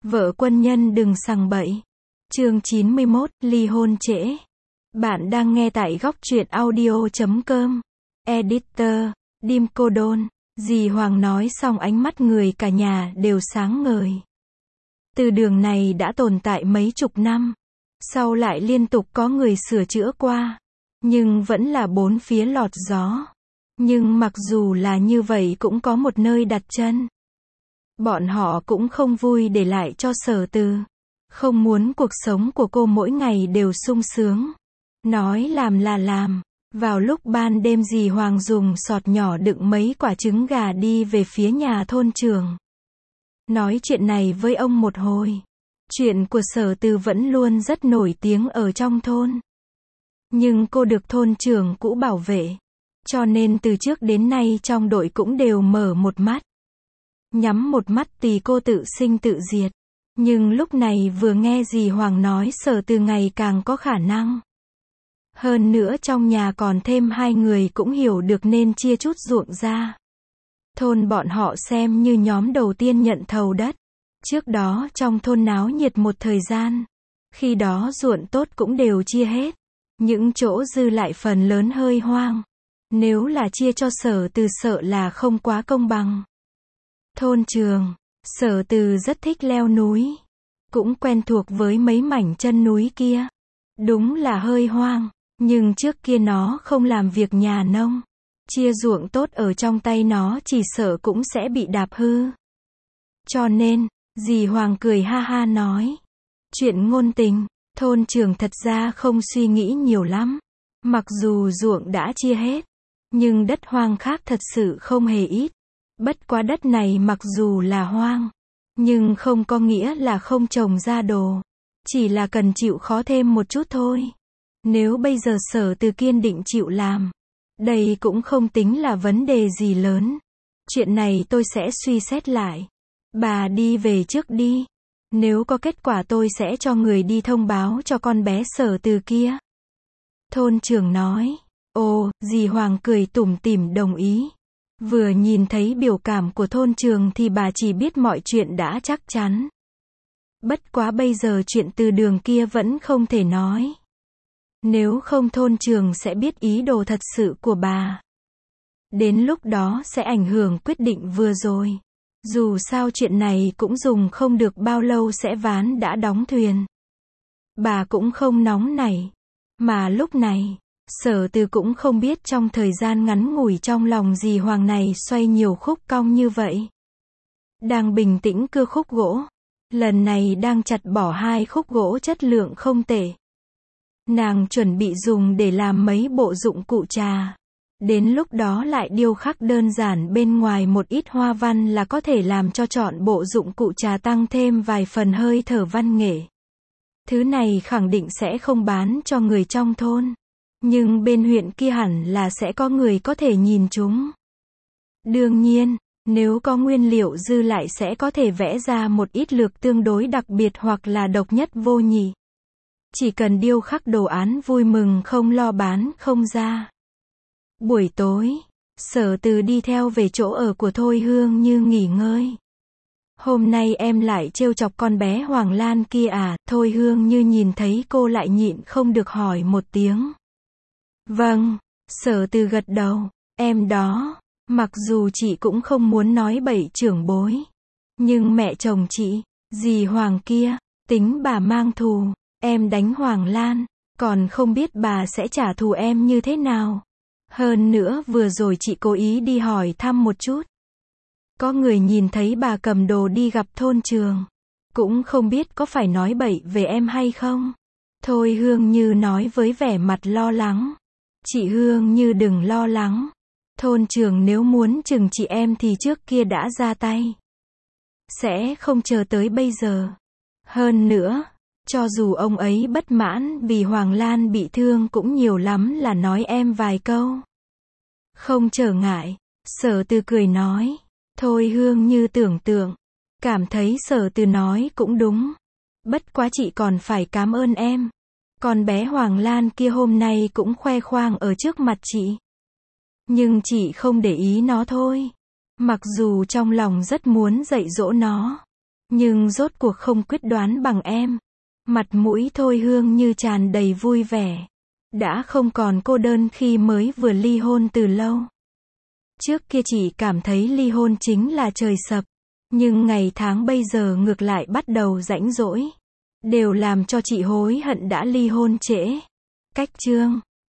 Vợ quân nhân đừng sằng bậy. Chương 91, ly hôn trễ. Bạn đang nghe tại góc truyện audio.com. Editor, Dim Cô Đôn. Dì Hoàng nói xong ánh mắt người cả nhà đều sáng ngời. Từ đường này đã tồn tại mấy chục năm. Sau lại liên tục có người sửa chữa qua. Nhưng vẫn là bốn phía lọt gió. Nhưng mặc dù là như vậy cũng có một nơi đặt chân. Bọn họ cũng không vui để lại cho Sở Từ. Không muốn cuộc sống của cô mỗi ngày đều sung sướng. Nói làm là làm. Vào lúc ban đêm dì Hoàng dùng sọt nhỏ đựng mấy quả trứng gà đi về phía nhà thôn trưởng. Nói chuyện này với ông một hồi. Chuyện của Sở Từ vẫn luôn rất nổi tiếng ở trong thôn. Nhưng cô được thôn trưởng cũ bảo vệ. Cho nên từ trước đến nay trong đội cũng đều mở một mắt. Nhắm một mắt tùy cô tự sinh tự diệt. Nhưng lúc này vừa nghe dì Hoàng nói Sở Từ ngày càng có khả năng. Hơn nữa trong nhà còn thêm hai người cũng hiểu được nên chia chút ruộng ra. Thôn bọn họ xem như nhóm đầu tiên nhận thầu đất. Trước đó trong thôn náo nhiệt một thời gian. Khi đó ruộng tốt cũng đều chia hết. Những chỗ dư lại phần lớn hơi hoang. Nếu là chia cho Sở Từ sợ là không quá công bằng. Thôn trường, Sở Từ rất thích leo núi. Cũng quen thuộc với mấy mảnh chân núi kia. Đúng là hơi hoang. Nhưng trước kia nó không làm việc nhà nông. Chia ruộng tốt ở trong tay nó chỉ sợ cũng sẽ bị đạp hư. Cho nên, dì Hoàng cười ha ha nói. Chuyện ngôn tình, thôn trưởng thật ra không suy nghĩ nhiều lắm. Mặc dù ruộng đã chia hết. Nhưng đất hoang khác thật sự không hề ít. Bất quá đất này mặc dù là hoang. Nhưng không có nghĩa là không trồng ra đồ. Chỉ là cần chịu khó thêm một chút thôi. Nếu bây giờ Sở Từ kiên định chịu làm. Đây cũng không tính là vấn đề gì lớn. Chuyện này tôi sẽ suy xét lại. Bà đi về trước đi. Nếu có kết quả tôi sẽ cho người đi thông báo cho con bé Sở Từ kia. Thôn trưởng nói. Ồ, dì Hoàng cười tủm tỉm đồng ý. Vừa nhìn thấy biểu cảm của thôn trưởng thì bà chỉ biết mọi chuyện đã chắc chắn. Bất quá bây giờ chuyện từ đường kia vẫn không thể nói. Nếu không thôn trưởng sẽ biết ý đồ thật sự của bà. Đến lúc đó sẽ ảnh hưởng quyết định vừa rồi. Dù sao chuyện này cũng dùng không được bao lâu sẽ ván đã đóng thuyền. Bà cũng không nóng nảy. Mà lúc này, Sở Từ cũng không biết trong thời gian ngắn ngủi trong lòng dì Hoàng này xoay nhiều khúc cong như vậy. Đang bình tĩnh cưa khúc gỗ. Lần này đang chặt bỏ hai khúc gỗ chất lượng không tệ. Nàng chuẩn bị dùng để làm mấy bộ dụng cụ trà. Đến lúc đó lại điêu khắc đơn giản bên ngoài một ít hoa văn là có thể làm cho trọn bộ dụng cụ trà tăng thêm vài phần hơi thở văn nghệ. Thứ này khẳng định sẽ không bán cho người trong thôn. Nhưng bên huyện kia hẳn là sẽ có người có thể nhìn chúng. Đương nhiên, nếu có nguyên liệu dư lại sẽ có thể vẽ ra một ít lược tương đối đặc biệt hoặc là độc nhất vô nhị. Chỉ cần điêu khắc đồ án vui mừng không lo bán không ra. Buổi tối, Sở Từ đi theo về chỗ ở của Thôi Hương Như nghỉ ngơi. Hôm nay em lại trêu chọc con bé Hoàng Lan kia à? Thôi Hương Như nhìn thấy cô lại nhịn không được hỏi một tiếng. Vâng, Sở Từ gật đầu. Em đó, mặc dù chị cũng không muốn nói bậy trưởng bối. Nhưng mẹ chồng chị, dì Hoàng kia, tính bà mang thù. Em đánh Hoàng Lan, còn không biết bà sẽ trả thù em như thế nào. Hơn nữa vừa rồi chị cố ý đi hỏi thăm một chút. Có người nhìn thấy bà cầm đồ đi gặp thôn trường. Cũng không biết có phải nói bậy về em hay không. Thôi Hương Như nói với vẻ mặt lo lắng. Chị Hương Như đừng lo lắng. Thôn trường nếu muốn chừng chị em thì trước kia đã ra tay. Sẽ không chờ tới bây giờ. Hơn nữa, cho dù ông ấy bất mãn vì Hoàng Lan bị thương cũng nhiều lắm là nói em vài câu. Không trở ngại, Sở Từ cười nói. Thôi Hương Như tưởng tượng, cảm thấy Sở Từ nói cũng đúng. Bất quá chị còn phải cảm ơn em. Con bé Hoàng Lan kia hôm nay cũng khoe khoang ở trước mặt chị. Nhưng chị không để ý nó thôi. Mặc dù trong lòng rất muốn dạy dỗ nó. Nhưng rốt cuộc không quyết đoán bằng em. Mặt mũi Thôi Hương như tràn đầy vui vẻ. Đã không còn cô đơn khi mới vừa ly hôn từ lâu. Trước kia chị cảm thấy ly hôn chính là trời sập. Nhưng ngày tháng bây giờ ngược lại bắt đầu rãnh rỗi. Đều làm cho chị hối hận đã ly hôn trễ. Cách chương